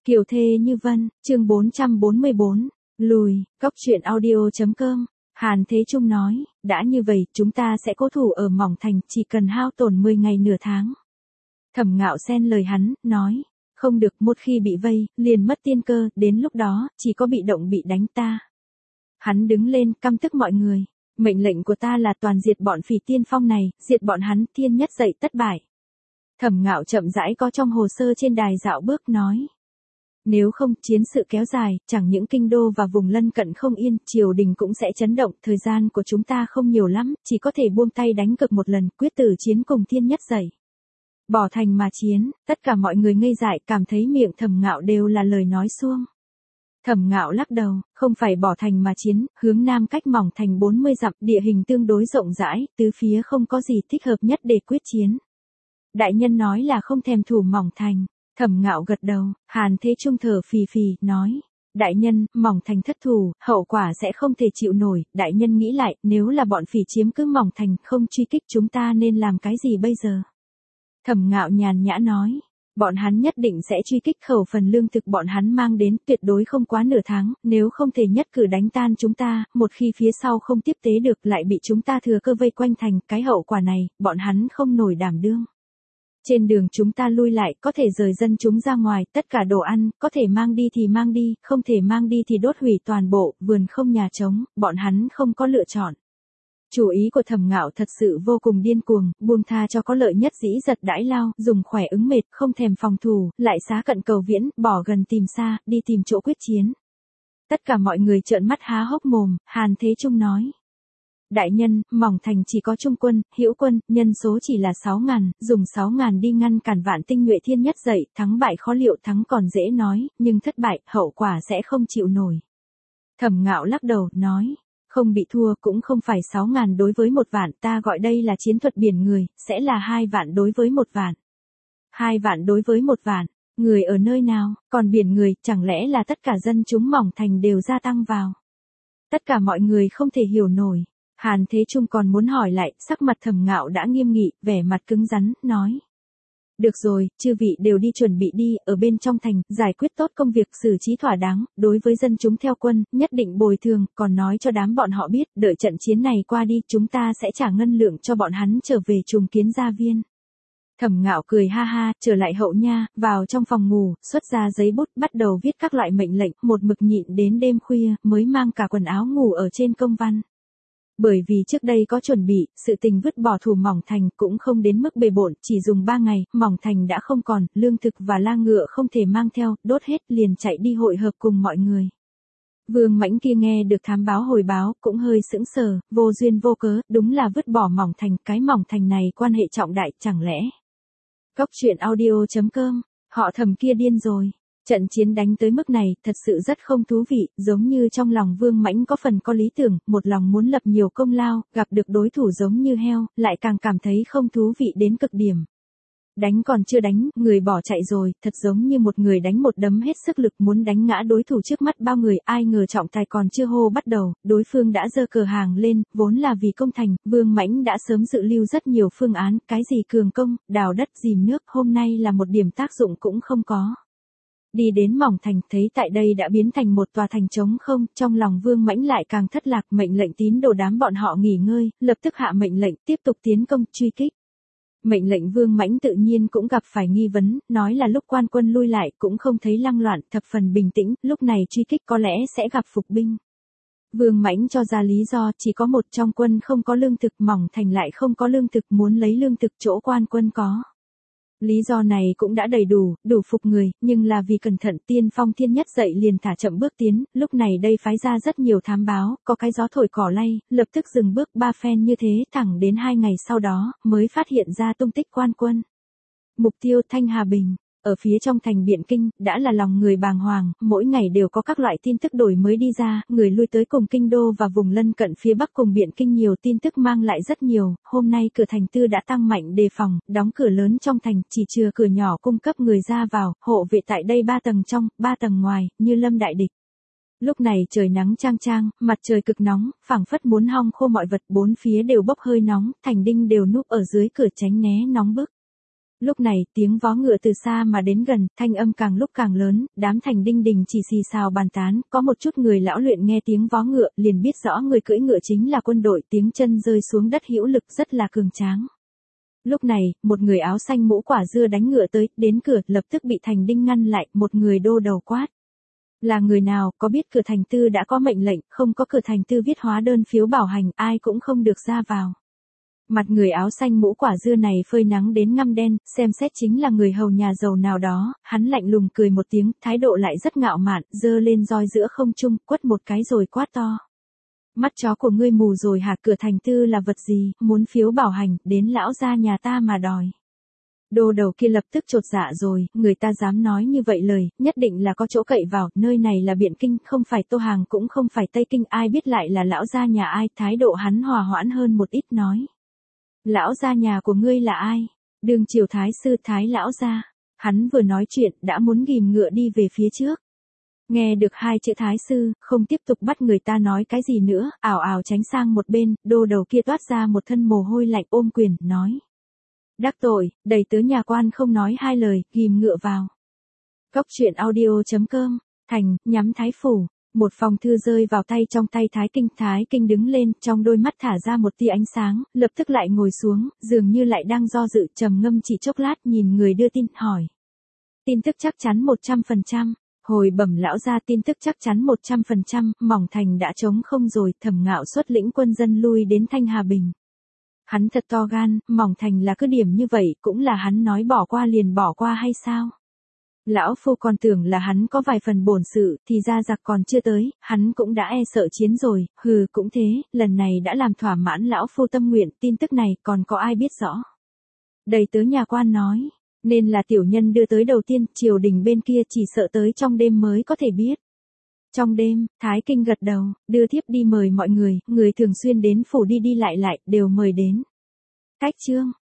Kiều thê như vân, chương 444, lùi, Cóc truyện audio.com, Hàn Thế Trung nói, đã như vậy, chúng ta sẽ cố thủ ở Mỏng Thành, chỉ cần hao tổn 10 ngày nửa tháng. Thẩm Ngạo xen lời hắn, nói, không được, một khi bị vây, liền mất tiên cơ, đến lúc đó, chỉ có bị động bị đánh ta. Hắn đứng lên, căm tức mọi người, mệnh lệnh của ta là toàn diệt bọn Phỉ Tiên Phong này, diệt bọn hắn, thiên nhất dậy tất bại. Thẩm Ngạo chậm rãi có trong hồ sơ trên đài dạo bước nói. Nếu không, chiến sự kéo dài, chẳng những kinh đô và vùng lân cận không yên, triều đình cũng sẽ chấn động, thời gian của chúng ta không nhiều lắm, chỉ có thể buông tay đánh cược một lần, quyết tử chiến cùng thiên nhất dậy. Bỏ thành mà chiến, tất cả mọi người ngây dại, cảm thấy miệng Thẩm Ngạo đều là lời nói suông. Thẩm Ngạo lắc đầu, không phải bỏ thành mà chiến, hướng nam cách Mỏng Thành 40 dặm, địa hình tương đối rộng rãi, tứ phía không có gì thích hợp nhất để quyết chiến. Đại nhân nói là không thèm thủ Mỏng Thành. Thẩm Ngạo gật đầu, Hàn Thế Trung thở phì phì, nói, đại nhân, Mỏng Thành thất thủ, hậu quả sẽ không thể chịu nổi, đại nhân nghĩ lại, nếu là bọn Phỉ chiếm cứ Mỏng Thành, không truy kích chúng ta nên làm cái gì bây giờ? Thẩm Ngạo nhàn nhã nói, bọn hắn nhất định sẽ truy kích, khẩu phần lương thực bọn hắn mang đến, tuyệt đối không quá nửa tháng, nếu không thể nhất cử đánh tan chúng ta, một khi phía sau không tiếp tế được lại bị chúng ta thừa cơ vây quanh thành, cái hậu quả này, bọn hắn không nổi đảm đương. Trên đường chúng ta lui lại, có thể rời dân chúng ra ngoài, tất cả đồ ăn, có thể mang đi thì mang đi, không thể mang đi thì đốt hủy toàn bộ, vườn không nhà trống, bọn hắn không có lựa chọn. Chủ ý của Thẩm Ngạo thật sự vô cùng điên cuồng, buông tha cho có lợi nhất dĩ giật đãi lao, dùng khỏe ứng mệt, không thèm phòng thủ, lại xá cận cầu viễn, bỏ gần tìm xa, đi tìm chỗ quyết chiến. Tất cả mọi người trợn mắt há hốc mồm, Hàn Thế Trung nói. Đại nhân, Mỏng Thành chỉ có trung quân, hữu quân, nhân số chỉ là 6.000, dùng 6.000 đi ngăn cản vạn tinh nhuệ thiên nhất dậy, thắng bại khó liệu, thắng còn dễ nói, nhưng thất bại, hậu quả sẽ không chịu nổi. Thẩm Ngạo lắc đầu, nói, không bị thua cũng không phải 6.000 đối với 1 vạn, ta gọi đây là chiến thuật biển người, sẽ là 2 vạn đối với 1 vạn. 2 vạn đối với 1 vạn, người ở nơi nào, còn biển người, chẳng lẽ là tất cả dân chúng Mỏng Thành đều gia tăng vào. Tất cả mọi người không thể hiểu nổi. Hàn Thế Trung còn muốn hỏi lại, sắc mặt Thẩm Ngạo đã nghiêm nghị, vẻ mặt cứng rắn, nói. Được rồi, chư vị đều đi chuẩn bị đi, ở bên trong thành, giải quyết tốt công việc xử trí thỏa đáng, đối với dân chúng theo quân, nhất định bồi thường, còn nói cho đám bọn họ biết, đợi trận chiến này qua đi, chúng ta sẽ trả ngân lượng cho bọn hắn trở về trùng kiến gia viên. Thẩm Ngạo cười ha ha, trở lại hậu nha, vào trong phòng ngủ, xuất ra giấy bút, bắt đầu viết các loại mệnh lệnh, một mực nhịn đến đêm khuya, mới mang cả quần áo ngủ ở trên công văn. Bởi vì trước đây có chuẩn bị, sự tình vứt bỏ thủ Mỏng Thành cũng không đến mức bề bộn, chỉ dùng 3 ngày, Mỏng Thành đã không còn, lương thực và la ngựa không thể mang theo, đốt hết liền chạy đi hội hợp cùng mọi người. Vương Mãnh kia nghe được thám báo hồi báo, cũng hơi sững sờ, vô duyên vô cớ, đúng là vứt bỏ Mỏng Thành, cái Mỏng Thành này quan hệ trọng đại, chẳng lẽ. Cóc truyện audio.com, họ Thẩm kia điên rồi. Trận chiến đánh tới mức này, thật sự rất không thú vị, giống như trong lòng Vương Mãnh có phần có lý tưởng, một lòng muốn lập nhiều công lao, gặp được đối thủ giống như heo, lại càng cảm thấy không thú vị đến cực điểm. Đánh còn chưa đánh, người bỏ chạy rồi, thật giống như một người đánh một đấm hết sức lực muốn đánh ngã đối thủ trước mắt bao người, ai ngờ trọng tài còn chưa hô bắt đầu, đối phương đã giơ cờ hàng lên, vốn là vì công thành, Vương Mãnh đã sớm dự lưu rất nhiều phương án, cái gì cường công, đào đất dìm nước, hôm nay là một điểm tác dụng cũng không có. Đi đến Mỏng Thành, thấy tại đây đã biến thành một tòa thành trống không, trong lòng Vương Mãnh lại càng thất lạc, mệnh lệnh tín đồ đám bọn họ nghỉ ngơi, lập tức hạ mệnh lệnh tiếp tục tiến công, truy kích. Mệnh lệnh Vương Mãnh tự nhiên cũng gặp phải nghi vấn, nói là lúc quan quân lui lại cũng không thấy lăng loạn, thập phần bình tĩnh, lúc này truy kích có lẽ sẽ gặp phục binh. Vương Mãnh cho ra lý do, chỉ có một trong quân không có lương thực, Mỏng Thành lại không có lương thực, muốn lấy lương thực chỗ quan quân có. Lý do này cũng đã đầy đủ, đủ phục người, nhưng là vì cẩn thận Tiên Phong thiên nhất dậy liền thả chậm bước tiến, lúc này đây phái ra rất nhiều thám báo, có cái gió thổi cỏ lay, lập tức dừng bước 3 phen như thế, thẳng đến 2 ngày sau đó, mới phát hiện ra tung tích quan quân. Mục tiêu Thanh Hà Bình. Ở phía trong thành Biện Kinh, đã là lòng người bàng hoàng, mỗi ngày đều có các loại tin tức đổi mới đi ra, người lui tới cùng kinh đô và vùng lân cận phía bắc cùng Biện Kinh nhiều tin tức mang lại rất nhiều, hôm nay cửa thành tư đã tăng mạnh đề phòng, đóng cửa lớn trong thành, chỉ chừa cửa nhỏ cung cấp người ra vào, hộ vệ tại đây 3 tầng trong, 3 tầng ngoài, như lâm đại địch. Lúc này trời nắng chang chang, mặt trời cực nóng, phảng phất muốn hong khô mọi vật, bốn phía đều bốc hơi nóng, thành đinh đều núp ở dưới cửa tránh né nóng bức. Lúc này, tiếng vó ngựa từ xa mà đến gần, thanh âm càng lúc càng lớn, đám thành đinh đình chỉ xì xào bàn tán, có một chút người lão luyện nghe tiếng vó ngựa, liền biết rõ người cưỡi ngựa chính là quân đội, tiếng chân rơi xuống đất hữu lực rất là cường tráng. Lúc này, một người áo xanh mũ quả dưa đánh ngựa tới, đến cửa, lập tức bị thành đinh ngăn lại, một người đô đầu quát. Là người nào, có biết cửa thành tư đã có mệnh lệnh, không có cửa thành tư viết hóa đơn phiếu bảo hành, ai cũng không được ra vào. Mặt người áo xanh mũ quả dưa này phơi nắng đến ngăm đen, xem xét chính là người hầu nhà giàu nào đó, hắn lạnh lùng cười một tiếng, thái độ lại rất ngạo mạn, giơ lên roi giữa không trung, quất một cái rồi quát to. Mắt chó của ngươi mù rồi hả, cửa thành tư là vật gì, muốn phiếu bảo hành, đến lão gia nhà ta mà đòi. Đô đầu kia lập tức chột dạ rồi, người ta dám nói như vậy lời, nhất định là có chỗ cậy vào, nơi này là Biện Kinh, không phải Tô Hàng cũng không phải Tây Kinh, ai biết lại là lão gia nhà ai, thái độ hắn hòa hoãn hơn một ít nói. Lão gia nhà của ngươi là ai? Đương triều thái sư Thái lão gia. Hắn vừa nói chuyện, đã muốn ghim ngựa đi về phía trước. Nghe được hai chữ thái sư, không tiếp tục bắt người ta nói cái gì nữa, ảo ảo tránh sang một bên, đô đầu kia toát ra một thân mồ hôi lạnh ôm quyền, nói. Đắc tội, đầy tớ nhà quan không nói hai lời, ghim ngựa vào. Cốc truyện audio.com, thành, nhắm Thái phủ. Một phong thư rơi vào tay trong tay Thái Kinh đứng lên, trong đôi mắt thả ra một tia ánh sáng, lập tức lại ngồi xuống, dường như lại đang do dự, trầm ngâm chỉ chốc lát, nhìn người đưa tin, hỏi. Tin tức chắc chắn 100%, hồi bẩm lão gia tin tức chắc chắn 100%, Mỏng Thành đã trống không rồi, Thẩm Ngạo xuất lĩnh quân dân lui đến Thanh Hà Bình. Hắn thật to gan, Mỏng Thành là cứ điểm như vậy, cũng là hắn nói bỏ qua liền bỏ qua hay sao? Lão phu còn tưởng là hắn có vài phần bổn sự, thì ra giặc còn chưa tới, hắn cũng đã e sợ chiến rồi, hừ cũng thế, lần này đã làm thỏa mãn lão phu tâm nguyện, tin tức này còn có ai biết rõ. Đầy tớ nhà quan nói, nên là tiểu nhân đưa tới đầu tiên, triều đình bên kia chỉ sợ tới trong đêm mới có thể biết. Trong đêm, Thái Kinh gật đầu, đưa thiếp đi mời mọi người thường xuyên đến phủ đi đi lại, đều mời đến. Cách chương.